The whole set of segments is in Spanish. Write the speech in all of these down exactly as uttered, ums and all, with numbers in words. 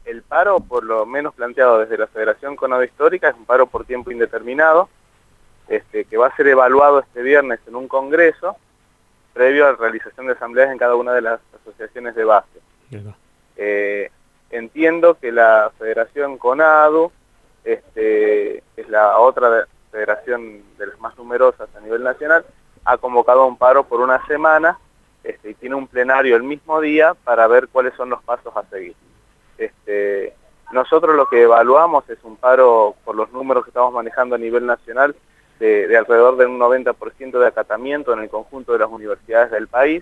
el paro, por lo menos planteado desde la Federación Conado Histórica, es un paro por tiempo indeterminado, este, que va a ser evaluado este viernes en un congreso, previo a la realización de asambleas en cada una de las asociaciones de base. Eh, entiendo que la Federación Conado, este, es la otra federación de las más numerosas a nivel nacional, ha convocado un paro por una semana, este, y tiene un plenario el mismo día para ver cuáles son los pasos a seguir. Este, nosotros lo que evaluamos es un paro, por los números que estamos manejando a nivel nacional, de, de alrededor de un noventa por ciento de acatamiento en el conjunto de las universidades del país,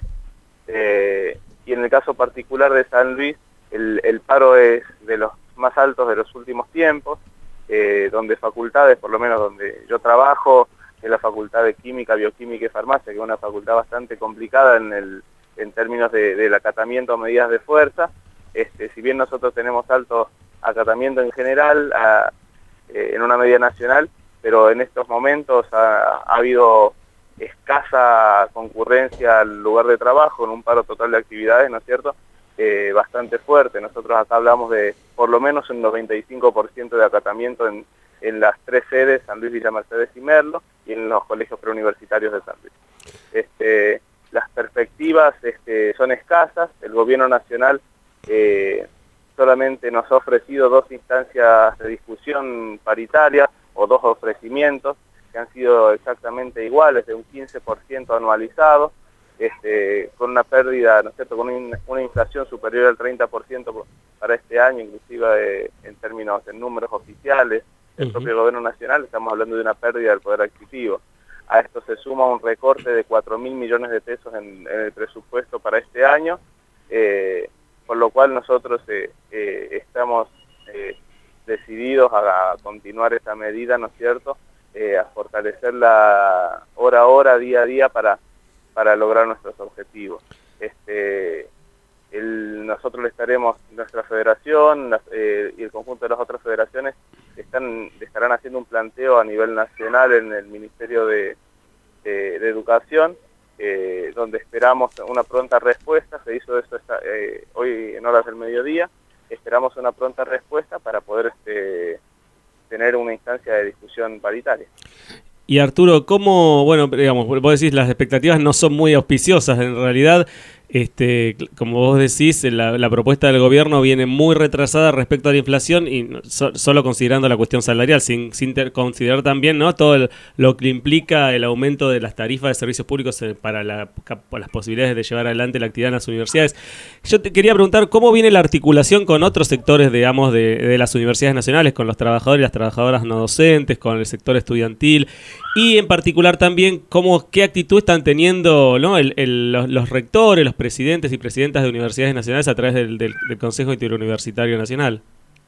eh, y en el caso particular de San Luis, el, el paro es de los más altos de los últimos tiempos, eh, donde facultades, por lo menos donde yo trabajo, en la Facultad de Química, Bioquímica y Farmacia, que es una facultad bastante complicada en, el, en términos de, del acatamiento a medidas de fuerza. Este, si bien nosotros tenemos alto acatamiento en general, a, eh, en una medida nacional, pero en estos momentos ha, ha habido escasa concurrencia al lugar de trabajo, en un paro total de actividades, ¿no es cierto?, eh, bastante fuerte. Nosotros acá hablamos de por lo menos un noventa y cinco por ciento de acatamiento en, en las tres sedes, San Luis, Villa Mercedes y Merlo, y en los colegios preuniversitarios de San Luis. Este, las perspectivas este, son escasas. El gobierno nacional eh, solamente nos ha ofrecido dos instancias de discusión paritaria, o dos ofrecimientos, que han sido exactamente iguales, de un quince por ciento anualizado, este, con una pérdida, ¿no es cierto?, con una, una inflación superior al treinta por ciento para este año, inclusive eh, en términos, en números oficiales del uh-huh. propio gobierno nacional, estamos hablando de una pérdida del poder adquisitivo. A esto se suma un recorte de cuatro mil millones de pesos en, en el presupuesto para este año, eh, por lo cual nosotros eh, eh, estamos eh, decididos a, a continuar esa medida, ¿no es cierto?, eh, a fortalecerla hora a hora, día a día, para, para lograr nuestros objetivos. Este, el, nosotros le estaremos, nuestra federación la, eh, y el conjunto de las otras federaciones están, estarán haciendo un planteo a nivel nacional en el Ministerio de, de, de Educación, eh, donde esperamos una pronta respuesta. Se hizo eso esta, eh, hoy en horas del mediodía. Esperamos una pronta respuesta para poder este, tener una instancia de discusión paritaria. Y Arturo, ¿cómo, bueno, digamos, vos decís las expectativas no son muy auspiciosas en realidad? Este, como vos decís, la, la propuesta del gobierno viene muy retrasada respecto a la inflación y so, solo considerando la cuestión salarial, sin, sin ter, considerar también, ¿no?, todo el, lo que implica el aumento de las tarifas de servicios públicos para, la, para las posibilidades de llevar adelante la actividad en las universidades. Yo te quería preguntar cómo viene la articulación con otros sectores, digamos, de, de las universidades nacionales, con los trabajadores y las trabajadoras no docentes, con el sector estudiantil, y en particular también cómo, qué actitud están teniendo, ¿no?, el, el, los, los rectores, los presidentes y presidentas de universidades nacionales a través del, del, del Consejo Interuniversitario Nacional.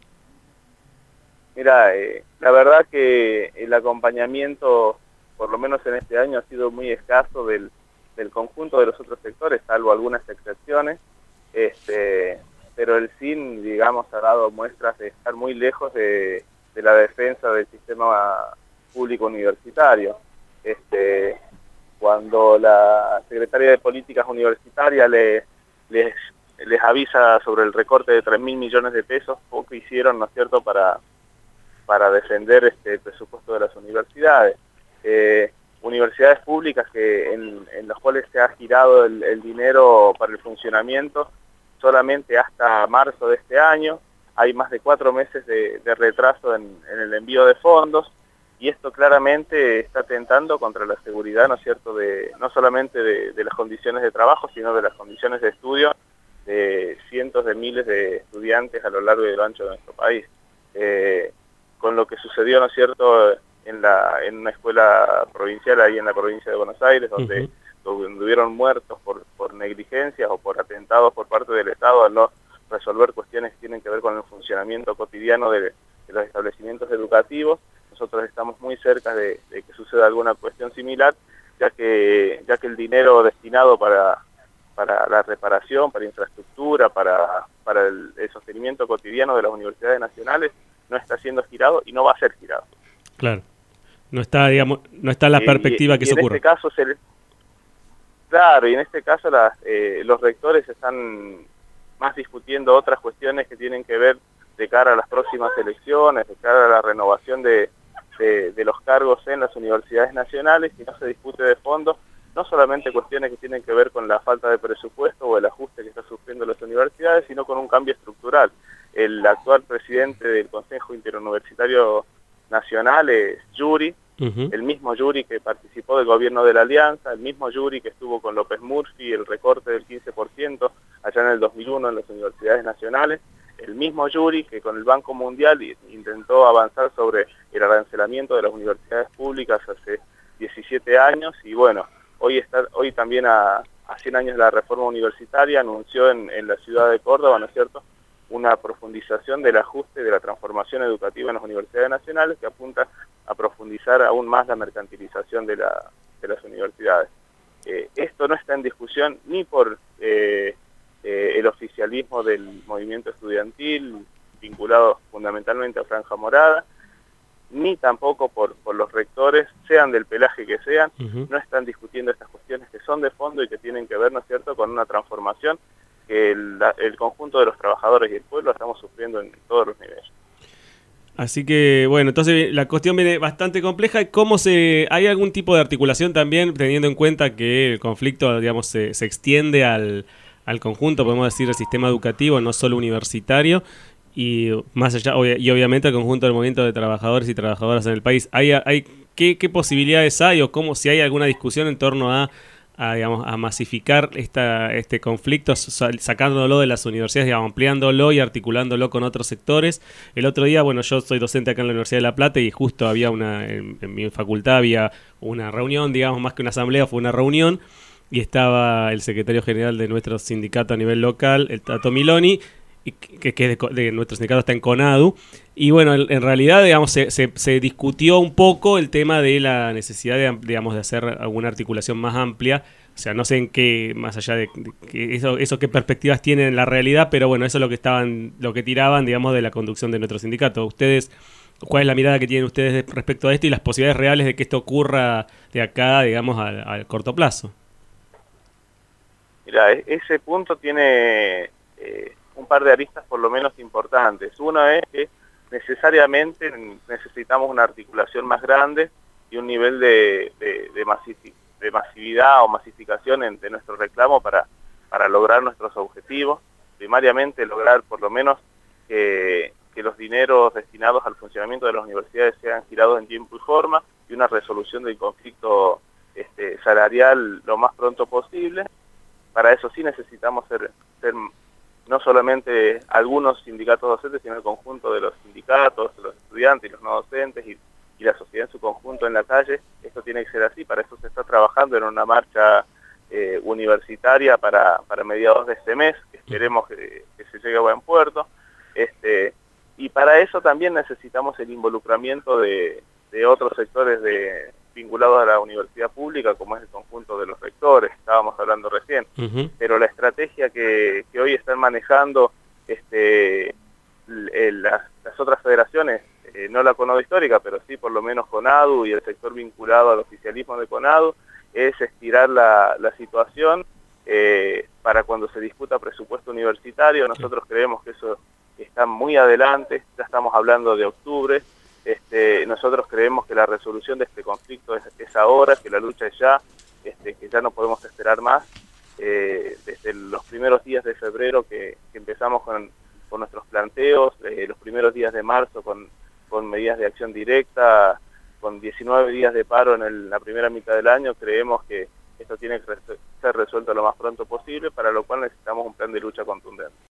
Mira, eh, la verdad que el acompañamiento, por lo menos en este año, ha sido muy escaso del, del conjunto de los otros sectores, salvo algunas excepciones, este, pero el C I N, digamos, ha dado muestras de estar muy lejos de, de la defensa del sistema público universitario. Este, cuando la Secretaría de Políticas Universitarias les, les, les avisa sobre el recorte de tres mil millones de pesos, poco hicieron, ¿no es cierto?, para, para defender este, el presupuesto de las universidades. Eh, universidades públicas que en, en las cuales se ha girado el, el dinero para el funcionamiento solamente hasta marzo de este año. Hay más de cuatro meses de, de retraso en, en el envío de fondos, y esto claramente está atentando contra la seguridad, ¿no es cierto?, de, no solamente de, de las condiciones de trabajo, sino de las condiciones de estudio de cientos de miles de estudiantes a lo largo y lo ancho de nuestro país. Eh, con lo que sucedió, ¿no es cierto?, en, la, en una escuela provincial ahí en la provincia de Buenos Aires, donde, uh-huh. donde hubieron muertos por, por negligencias o por atentados por parte del Estado al no resolver cuestiones que tienen que ver con el funcionamiento cotidiano de, de los establecimientos educativos. Nosotros estamos muy cerca de, de que suceda alguna cuestión similar, ya que ya que el dinero destinado para, para la reparación, para infraestructura, para, para el, el sostenimiento cotidiano de las universidades nacionales no está siendo girado y no va a ser girado. Claro, no está, digamos, no está la y, perspectiva y, que y se ocurra. En este caso, se, claro, y en este caso las, eh, los rectores están más discutiendo otras cuestiones que tienen que ver de cara a las próximas elecciones, de cara a la renovación de, de, de los cargos en las universidades nacionales, y no se discute de fondo, no solamente cuestiones que tienen que ver con la falta de presupuesto o el ajuste que está sufriendo las universidades, sino con un cambio estructural. El actual presidente del Consejo Interuniversitario Nacional es Yuri, uh-huh. el mismo Yuri que participó del gobierno de la Alianza, el mismo Yuri que estuvo con López Murphy, el recorte del quince por ciento allá en el dos mil uno en las universidades nacionales, el mismo Yuri que con el Banco Mundial intentó avanzar sobre el arancelamiento de las universidades públicas hace diecisiete años, y bueno, hoy está hoy también a, a cien años de la reforma universitaria anunció en, en la ciudad de Córdoba, ¿no es cierto?, una profundización del ajuste de la transformación educativa en las universidades nacionales, que apunta a profundizar aún más la mercantilización de, la, de las universidades. Eh, esto no está en discusión ni por eh, eh, el oficialismo del movimiento estudiantil, vinculado fundamentalmente a Franja Morada, ni tampoco por, por los rectores, sean del pelaje que sean, uh-huh. no están discutiendo estas cuestiones que son de fondo y que tienen que ver, ¿no es cierto?, con una transformación que el, el conjunto de los trabajadores y el pueblo estamos sufriendo en todos los niveles. Así que, bueno, entonces la cuestión viene bastante compleja. ¿Cómo se, hay algún tipo de articulación también, teniendo en cuenta que el conflicto, digamos, se, se extiende al, al conjunto, podemos decir, del sistema educativo, no solo universitario, y más allá, y obviamente el conjunto del movimiento de trabajadores y trabajadoras en el país? ¿Hay, hay qué, qué posibilidades hay, o cómo, si hay alguna discusión en torno a A, digamos, a masificar esta, este conflicto, sacándolo de las universidades, digamos, ampliándolo y articulándolo con otros sectores? El otro día, bueno, yo soy docente acá en la Universidad de La Plata, y justo había una, en, en mi facultad había una reunión, digamos, más que una asamblea, fue una reunión, y estaba el secretario general de nuestro sindicato a nivel local, el Tato Miloni, y que, que de, de nuestro sindicato está en CONADU, y bueno, en, en realidad, digamos, se, se, se discutió un poco el tema de la necesidad de, digamos, de hacer alguna articulación más amplia. O sea, no sé en qué, más allá de, de que eso, eso qué perspectivas tiene en la realidad, pero bueno, eso es lo que estaban, lo que tiraban, digamos, de la conducción de nuestro sindicato. Ustedes, ¿cuál es la mirada que tienen ustedes respecto a esto y las posibilidades reales de que esto ocurra de acá, digamos, al, al corto plazo? Mira, ese punto tiene eh, un par de aristas por lo menos importantes. Una es que necesariamente necesitamos una articulación más grande y un nivel de, de, de, masifi, de masividad o masificación en, de nuestro reclamo para, para lograr nuestros objetivos. Primariamente lograr por lo menos que, que los dineros destinados al funcionamiento de las universidades sean girados en tiempo y forma, y una resolución del conflicto este, salarial lo más pronto posible. Para eso sí necesitamos ser, ser no solamente algunos sindicatos docentes, sino el conjunto de los sindicatos, los estudiantes y los no docentes, y, y la sociedad en su conjunto en la calle. Esto tiene que ser así. Para eso se está trabajando en una marcha eh, universitaria para, para mediados de este mes, que esperemos que, que se llegue a buen puerto. Este, y para eso también necesitamos el involucramiento de, de otros sectores de, vinculados a la universidad pública, como es el conjunto de los rectores, estábamos hablando recién. Uh-huh. Pero la estrategia que, que hoy están manejando este, el, las, las otras federaciones, eh, no la CONADU histórica, pero sí por lo menos CONADU y el sector vinculado al oficialismo de CONADU, es estirar la, la situación eh, para cuando se discuta presupuesto universitario. Nosotros creemos que eso está muy adelante, ya estamos hablando de octubre. Este, nosotros creemos que la resolución de este conflicto es, es ahora, que la lucha es ya, este, que ya no podemos esperar más. Eh, desde los primeros días de febrero que, que empezamos con, con nuestros planteos, eh, los primeros días de marzo con, con medidas de acción directa, con diecinueve días de paro en el, la primera mitad del año, creemos que esto tiene que ser resuelto lo más pronto posible, para lo cual necesitamos un plan de lucha contundente.